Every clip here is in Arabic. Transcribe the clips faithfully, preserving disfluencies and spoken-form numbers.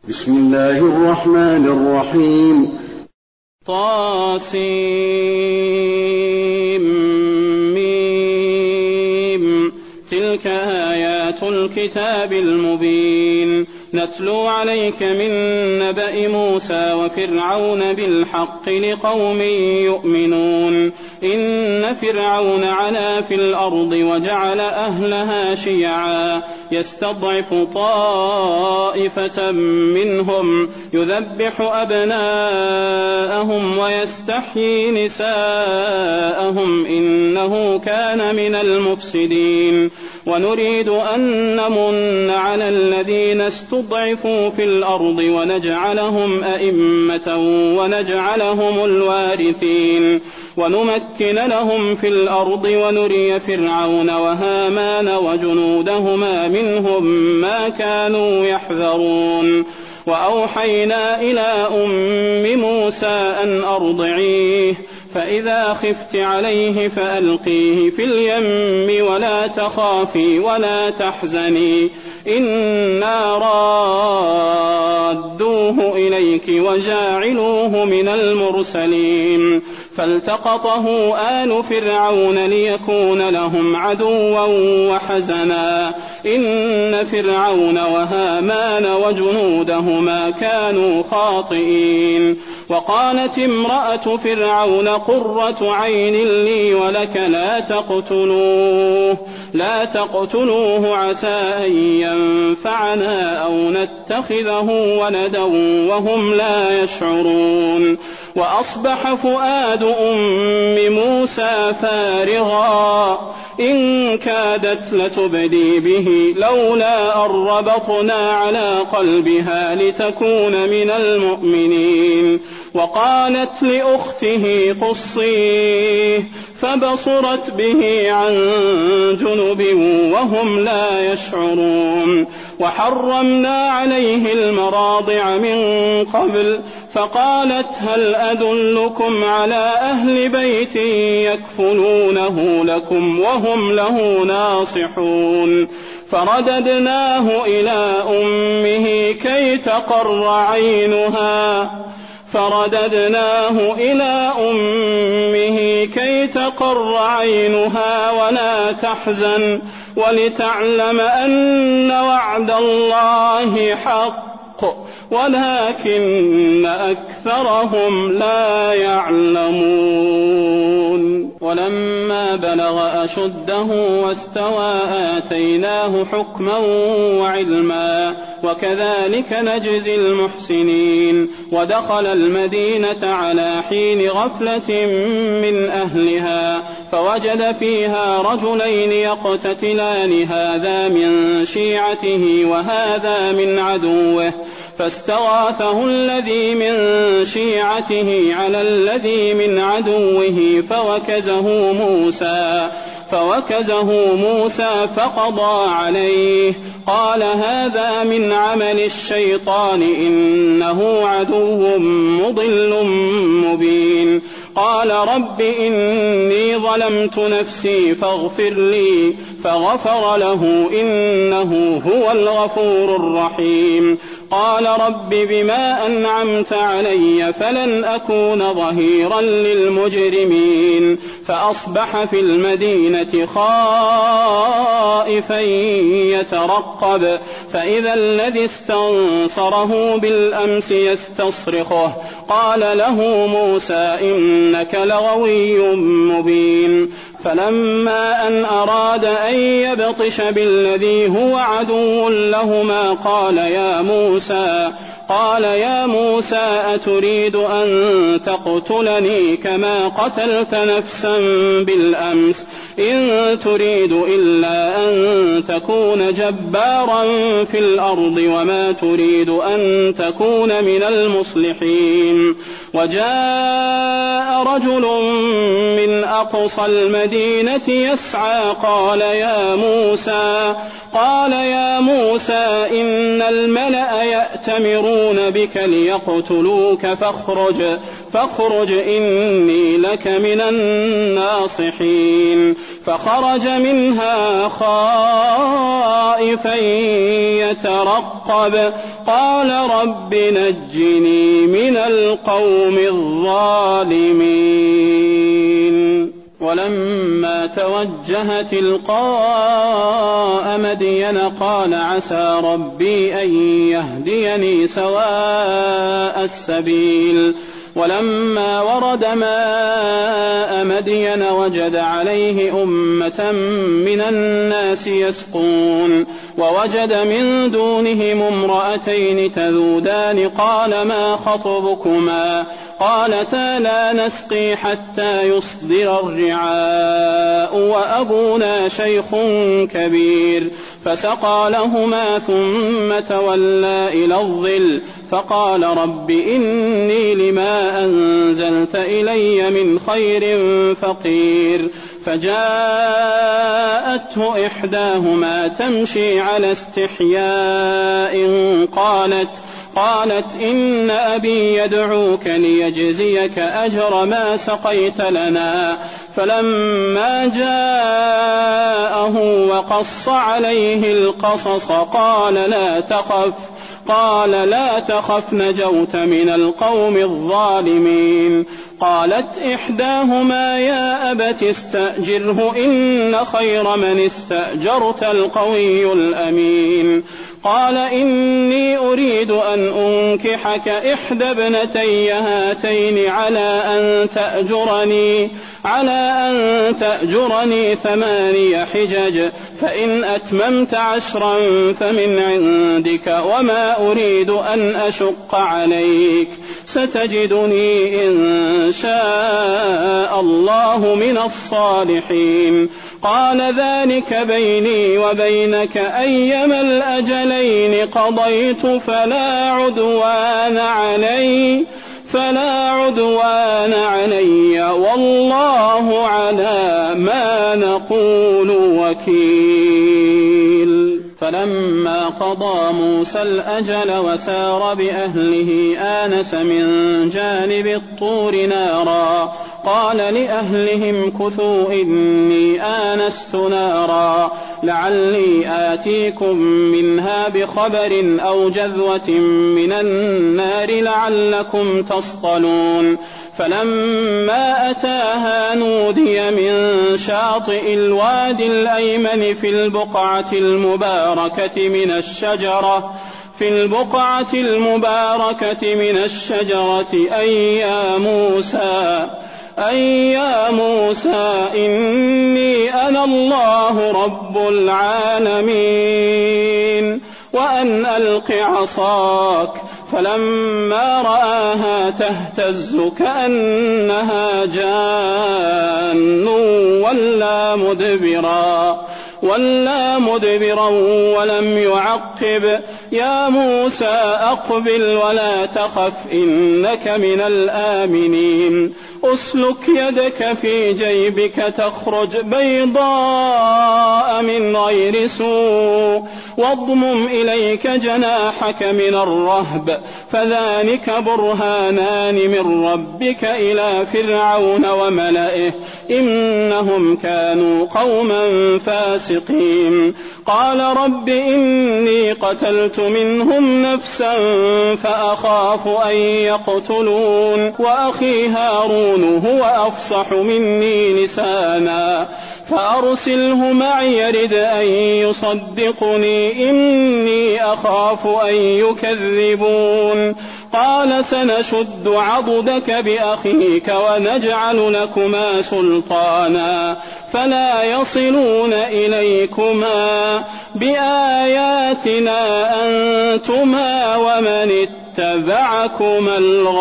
بسم الله الرحمن الرحيم. طاسيم تلك آيات الكتاب المبين نتلو عليك من نبأ موسى وفرعون بالحق لقوم يؤمنون إن فرعون علا في الأرض وجعل أهلها شيعا يستضعف طائفة منهم يذبح أبناءهم ويستحيي نساءهم إنه كان من المفسدين ونريد أن نمن على الذين استضعفوا في الأرض ونجعلهم أئمة ونجعلهم الوارثين ونمكن لهم في الأرض ونري فرعون وهامان وجنودهما منهم ما كانوا يحذرون وأوحينا إلى أم موسى أن أرضعيه فإذا خفت عليه فألقيه في اليم ولا تخافي ولا تحزني إنا رادوه إليك وجاعلوه من المرسلين فالتقطه آل فرعون ليكون لهم عدوا وحزنا إن فرعون وهامان وجنودهما كانوا خاطئين وقالت امرأة فرعون قرة عين لي ولك لا تقتلوه لا تقتلوه عسى أن ينفعنا أو نتخذه ولدا وهم لا يشعرون وأصبح فؤاد أم موسى فارغا إن كادت لتبدي به لولا أن ربطنا على قلبها لتكون من المؤمنين وقالت لأخته قصيه فبصرت به عن جنب وهم لا يشعرون وحرمنا عليه المراضع من قبل فقالت هل أدلكم على أهل بيت يكفلونه لكم وهم له ناصحون فرددناه إلى أمه كي تقر عينها فرددناه إلى أمه كي تقر عينها ولا تحزن ولتعلم أن وعد الله حق ولكن أكثرهم لا يعلمون ولما بلغ أشده واستوى آتيناه حكما وعلما وكذلك نجزي المحسنين ودخل المدينة على حين غفلة من أهلها فوجد فيها رجلين يقتتلان هذا من شيعته وهذا من عدوه فاستغاثه الذي من شيعته على الذي من عدوه فوكزه موسى فوكزه موسى فقضى عليه قال هذا من عمل الشيطان إنه عدو مضل مبين قال رب إني ظلمت نفسي فاغفر لي فغفر له إنه هو الغفور الرحيم قال رب بما أنعمت علي فلن أكون ظهيرا للمجرمين فأصبح في المدينة خائفا يترقب فإذا الذي استنصره بالأمس يستصرخه قال له موسى إنك لغوي مبين فلما أن أراد أن يبطش بالذي هو عدو لهما قال يا موسى قال يا موسى أتريد أن تقتلني كما قتلت نفسا بالأمس إن تريد إلا أن تكون جبارا في الأرض وما تريد أن تكون من المصلحين وجاء رجل من أقصى المدينة يسعى قال يا موسى قال يا موسى إن الملأ يأتمرون بك ليقتلوك فاخرج فاخرج إني لك من الناصحين. فخرج منها خائفا يترقب قال رب نجني من القوم الظالمين. ولما توجه تلقاء مدين قال عسى ربي أن يهديني سواء السبيل. ولما ورد ماء مدين وجد عليه أمة من الناس يسقون ووجد من دونهم امرأتين تذودان قال ما خطبكما قالتا لا نسقي حتى يصدر الرعاء وأبونا شيخ كبير. فسقى لهما ثم تولى إلى الظل فقال رب إني لما أنزلت إلي من خير فقير. فجاءته إحداهما تمشي على استحياء قالت قالت إن أبي يدعوك ليجزيك أجر ما سقيت لنا. فلما جاءه وقص عليه القصص قال لا تخف قال لا تخف نجوت من القوم الظالمين. قالت إحداهما يا أبت استأجره إن خير من استأجرت القوي الأمين. قال إني أريد أن أنكحك إحدى ابنتي هاتين على أن تأجرني على أن تأجرني ثماني حجج فإن أتممت عشرا فمن عندك وما أريد أن أشق عليك ستجدني إن شاء الله من الصالحين. قال ذلك بيني وبينك أيما الأجلين قضيت فلا عدوان علي فلا عدوان علي والله على ما نقول وكيل. فلما قضى موسى الأجل وسار بأهله آنس من جانب الطور نارا قال لأهلهم كثوا إني آنست نارا لعلي آتيكم منها بخبر أو جذوة من النار لعلكم تصطلون. فلما أتاها نودي من شاطئ الوادي الأيمن في البقعة المباركة من الشجرة في البقعة المباركة من الشجرة أي يا موسى أي يا موسى إني أنا الله رب العالمين وأن ألق عصاك. فلما رآها تهتز كأنها جان ولا مدبرا ولا مدبرا ولم يعقب. يا موسى أقبل ولا تخف إنك من الآمنين. أسلك يدك في جيبك تخرج بيضاء من غير سوء واضمم إليك جناحك من الرهب فذلك برهانان من ربك إلى فرعون وملئه إنهم كانوا قوما فاسقين. قال رب إني قتلت منهم نفسا فأخاف أن يقتلون وأخي هارون هو أفصح مني لسانا فأرسله معي يرد أن يصدقني إني أخاف أن يكذبون. قال سنشد عضدك بأخيك ونجعل لكما سلطانا فلا يصلون إليكما بآياتنا أنتما ومن اتبعكما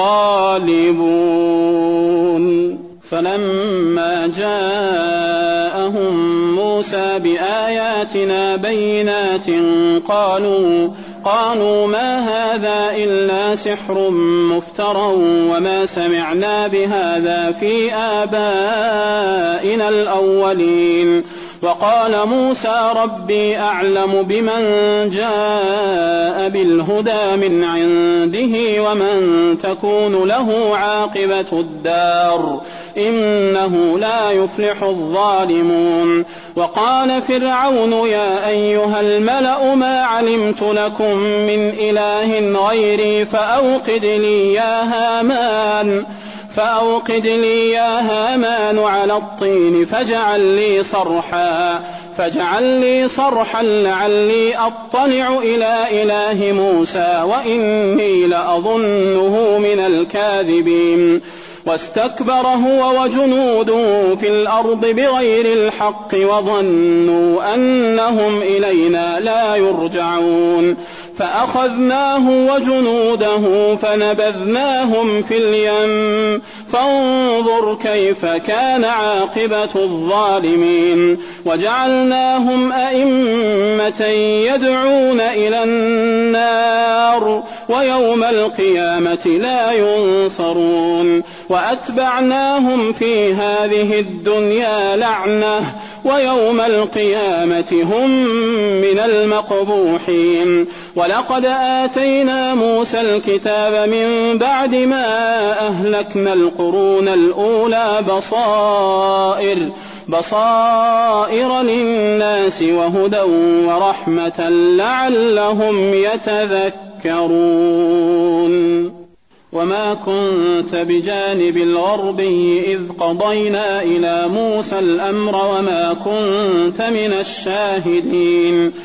الغالبون. فلما جاءهم موسى بآياتنا بينات قالوا قالوا ما هذا إلا سحر مفترى وما سمعنا بهذا في آبائنا الأولين. وقال موسى ربي أعلم بمن جاء بالهدى من عنده ومن تكون له عاقبة الدار إنه لا يفلح الظالمون. وقال فرعون يا أيها الملأ ما علمت لكم من إله غيري فأوقد لي يا هامان فأوقد لي يا هامان على الطين فاجعل لي صرحا فاجعل لي صرحا لعلي أطلع إلى إله موسى وإني لأظنه من الكاذبين. واستكبر هو وجنوده في الأرض بغير الحق وظنوا أنهم إلينا لا يرجعون فأخذناه وجنوده فنبذناهم في اليم فانظر كيف كان عاقبة الظالمين. وجعلناهم أئمة يدعون إلى النار ويوم القيامة لا ينصرون. وأتبعناهم في هذه الدنيا لعنة ويوم القيامة هم من المقبوحين. ولقد آتينا موسى الكتاب من بعد ما أهلكنا القرون الأولى بصائر بصائر للناس وهدى ورحمة لعلهم يتذكرون. وما كنت بجانب الغربي إذ قضينا إلى موسى الأمر وما كنت من الشاهدين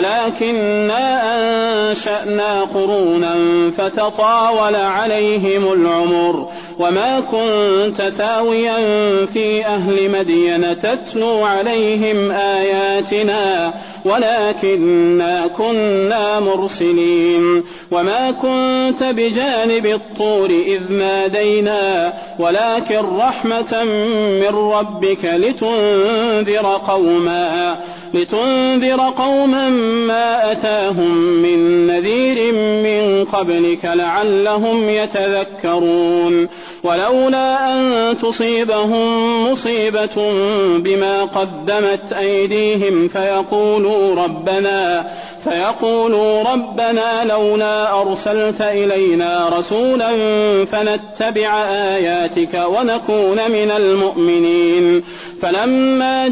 ولكننا أنشأنا قرونا فتطاول عليهم العمر وما كنت ثاويا في أهل مدين تتلو عليهم آياتنا ولكننا كنا مرسلين. وما كنت بجانب الطور إذ نادينا ولكن رحمة من ربك لتنذر قوما لتنذر قوما ما أتاهم من نذير من قبلك لعلهم يتذكرون. ولولا أن تصيبهم مصيبة بما قدمت أيديهم فيقولوا ربنا فيقولوا ربنا لولا أرسلت إلينا رسولا فنتبع آياتك ونكون من المؤمنين. فلما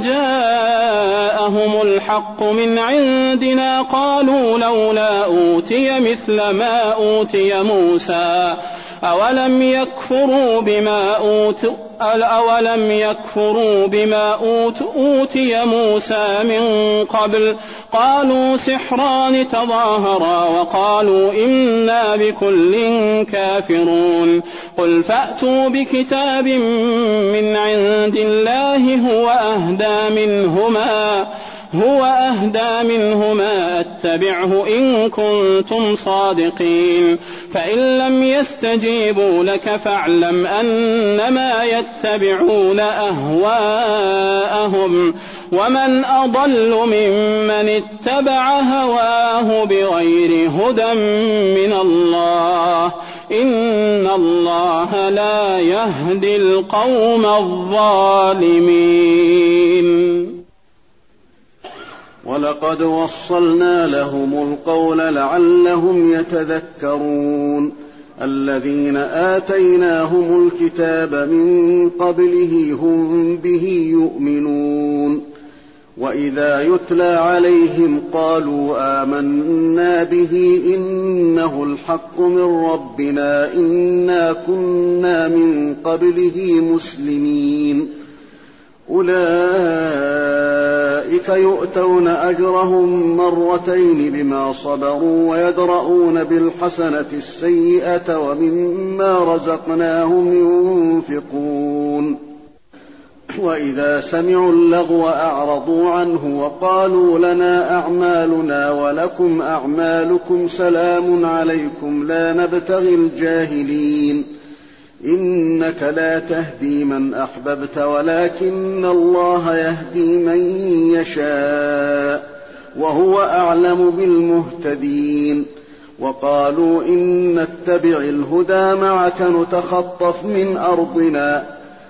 جاءهم الحق من عندنا قالوا لولا أوتي مثل ما أوتي موسى أولم يكفروا بما أوتوا أولم يكفروا بما أوتي موسى من قبل قالوا سحران تظاهرا وقالوا إنا بكل كافرون. قل فأتوا بكتاب من عند الله هو أهدى منهما هو أهدى منهما أتبعه إن كنتم صادقين. فإن لم يستجيبوا لك فاعلم أنما يتبعون أهواءهم ومن أضل ممن اتبع هواه بغير هدى من الله إن الله لا يهدي القوم الظالمين. ولقد وصلنا لهم القول لعلهم يتذكرون. الذين آتيناهم الكتاب من قبله هم به يؤمنون. وإذا يتلى عليهم قالوا آمنا به إنه الحق من ربنا إنا كنا من قبله مسلمين. أولئك يؤتون أجرهم مرتين بما صبروا ويدرؤون بالحسنة السيئة ومما رزقناهم ينفقون. وإذا سمعوا اللغو أعرضوا عنه وقالوا لنا أعمالنا ولكم أعمالكم سلام عليكم لا نبتغي الجاهلين. إنك لا تهدي من أحببت ولكن الله يهدي من يشاء وهو أعلم بالمهتدين. وقالوا إن نتبع الهدى معك نتخطف من أرضنا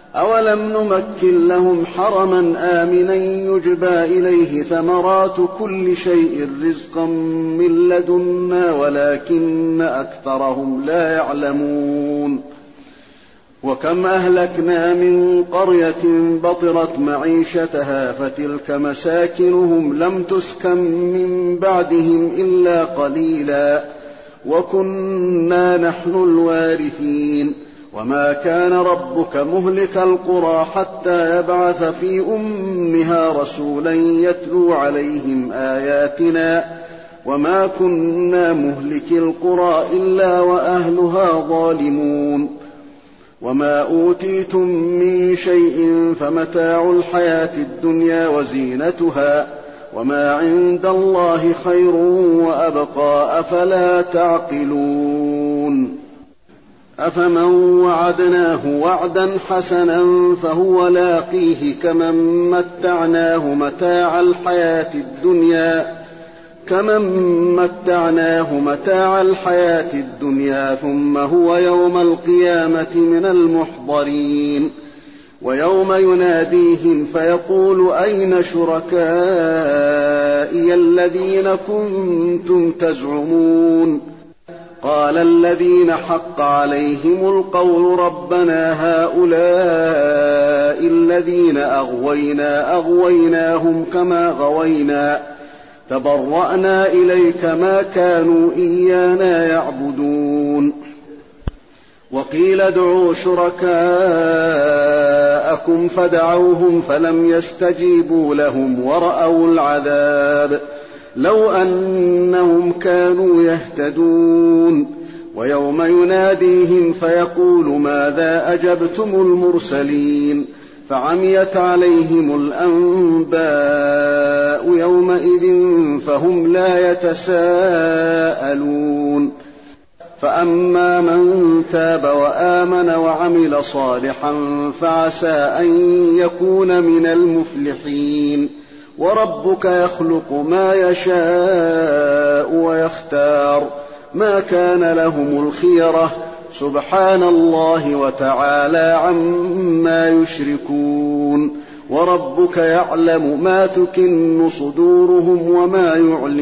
أولم نمكن لهم حرما آمنا يجبى إليه ثمرات كل شيء رزقا من لدنا ولكن أكثرهم لا يعلمون. وكم أهلكنا من قرية بطرت معيشتها فتلك مساكنهم لم تسكن من بعدهم إلا قليلا وكنا نحن الوارثين. وما كان ربك مهلك القرى حتى يبعث في أمها رسولا يتلو عليهم آياتنا وما كنا مهلك القرى إلا وأهلها ظالمون. وما أوتيتم من شيء فمتاع الحياة الدنيا وزينتها وما عند الله خير وأبقى أفلا تعقلون. أفمن وعدناه وعدا حسنا فهو لاقيه كمن متعناه متاع الحياة الدنيا كمن متعناه متاع الحياة الدنيا ثم هو يوم القيامة من المحضرين. ويوم يناديهم فيقول أين شركائي الذين كنتم تزعمون قال الذين حق عليهم القول ربنا هؤلاء الذين أغوينا أغويناهم كما غوينا تبرأنا إليك ما كانوا إيانا يعبدون. وقيل ادعوا شركاءكم فدعوهم فلم يستجيبوا لهم ورأوا العذاب لو أنهم كانوا يهتدون. ويوم يناديهم فيقول ماذا أجبتم المرسلين فعميت عليهم الأنباء يومئذ فهم لا يتساءلون. فأما من تاب وآمن وعمل صالحا فعسى أن يكون من المفلحين. وربك يخلق ما يشاء ويختار ما كان لهم الخيرة سبحان الله وتعالى عما يشركون. وربك يعلم ما تكن صدورهم وما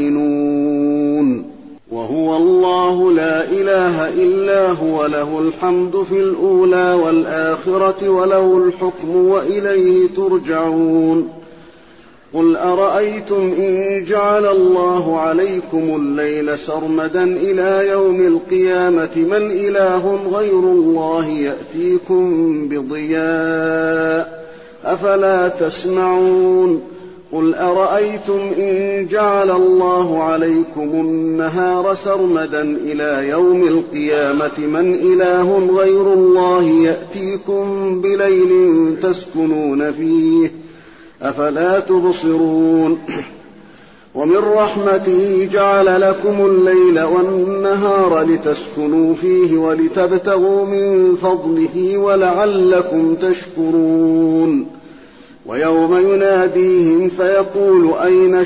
يعلنون. وهو الله لا إله إلا هو له الحمد في الأولى والآخرة وله الحكم وإليه ترجعون. قل أرأيتم إن جعل الله عليكم الليل سرمدا إلى يوم القيامة من إله غير الله يأتيكم بضياء أفلا تسمعون. قل أرأيتم إن جعل الله عليكم النهار سرمدا إلى يوم القيامة من إله غير الله يأتيكم بليل تسكنون فيه أفلا تبصرون. ومن رحمته جعل لكم الليل والنهار لتسكنوا فيه ولتبتغوا من فضله ولعلكم تشكرون. ويوم يناديهم فيقول أين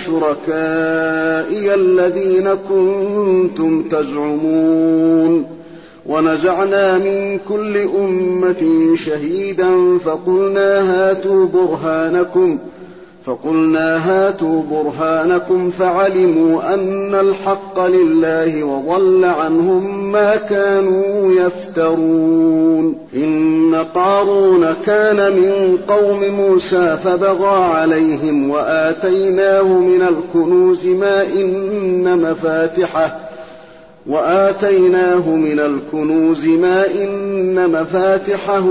شركائي الذين كنتم تزعمون ونزعنا من كل أمة شهيدا فقلنا هاتوا برهانكم فقلنا هاتوا برهانكم فعلموا أن الحق لله وضل عنهم ما كانوا يفترون. إن قارون كان من قوم موسى فبغى عليهم وآتيناه من الكنوز ما إن مفاتحه وآتيناه من الكنوز ما إن مفاتحه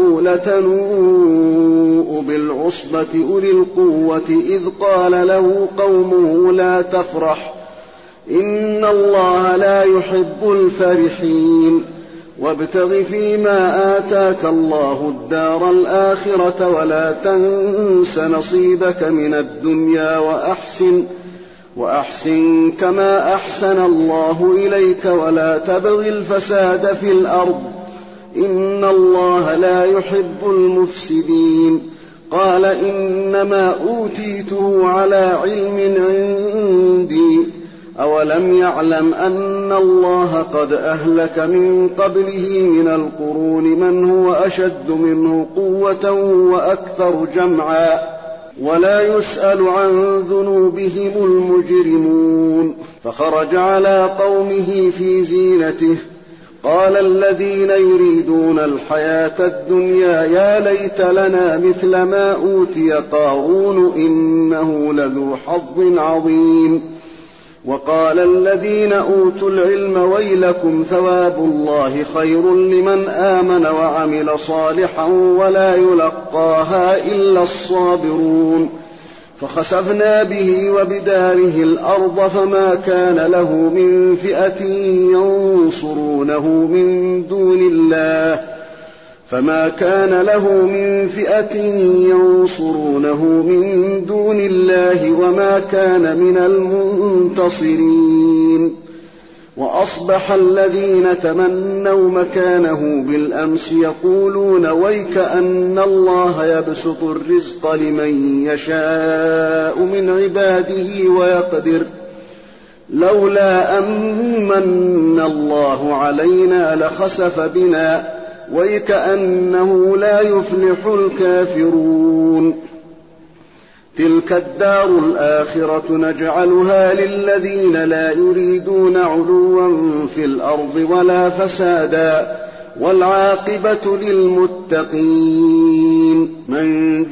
لتنوء بالعصبة أولي القوة إذ قال له قومه لا تفرح إن الله لا يحب الفرحين. وابتغ فيما آتاك الله الدار الآخرة ولا تنس نصيبك من الدنيا وأحسن وأحسن كما أحسن الله إليك ولا تبغ الفساد في الأرض إن الله لا يحب المفسدين. قال إنما أوتيته على علم عندي أولم يعلم أن الله قد أهلك من قبله من القرون من هو أشد منه قوة وأكثر جمعا ولا يسأل عن ذنوبهم المجرمون. فخرج على قومه في زينته قال الذين يريدون الحياة الدنيا يا ليت لنا مثل ما أوتي قارون إنه لذو حظ عظيم. وقال الذين أوتوا العلم ويلكم ثواب الله خير لمن آمن وعمل صالحا ولا يلقاها إلا الصابرون. فخسفنا به وبداره الأرض فما كان له من فئة ينصرونه من دون الله فما كان له من فئة ينصرونه من دون الله وما كان من المنتصرين. وأصبح الذين تمنوا مكانه بالأمس يقولون ويك أن الله يبسط الرزق لمن يشاء من عباده ويقدر لولا أمن الله علينا لخسف بنا ويكأنه لا يفلح الكافرون. تلك الدار الآخرة نجعلها للذين لا يريدون علوا في الأرض ولا فسادا والعاقبة للمتقين. من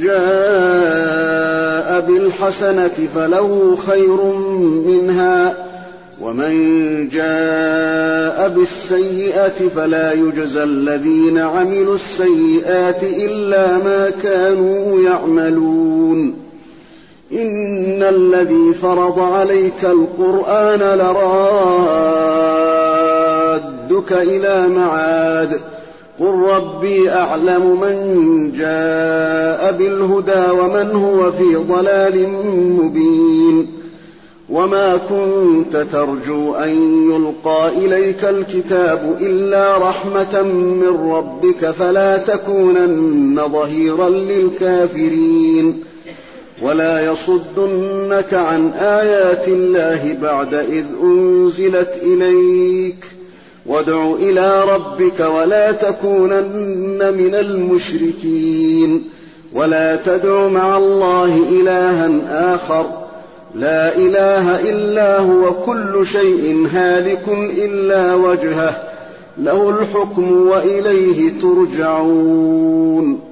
جاء بالحسنة فله خير منها ومن جاء بالسيئة فلا يجزى الذين عملوا السيئات إلا ما كانوا يعملون. إن الذي فرض عليك القرآن لرادك إلى معاد قل ربي أعلم من جاء بالهدى ومن هو في ضلال مبين. وما كنت ترجو أن يلقى إليك الكتاب إلا رحمة من ربك فلا تكونن ظهيرا للكافرين. ولا يصدنك عن آيات الله بعد إذ أنزلت إليك وادع إلى ربك ولا تكونن من المشركين. ولا تدع مع الله إلها آخر لا إله إلا هو كل شيء هالك إلا وجهه له الحكم وإليه ترجعون.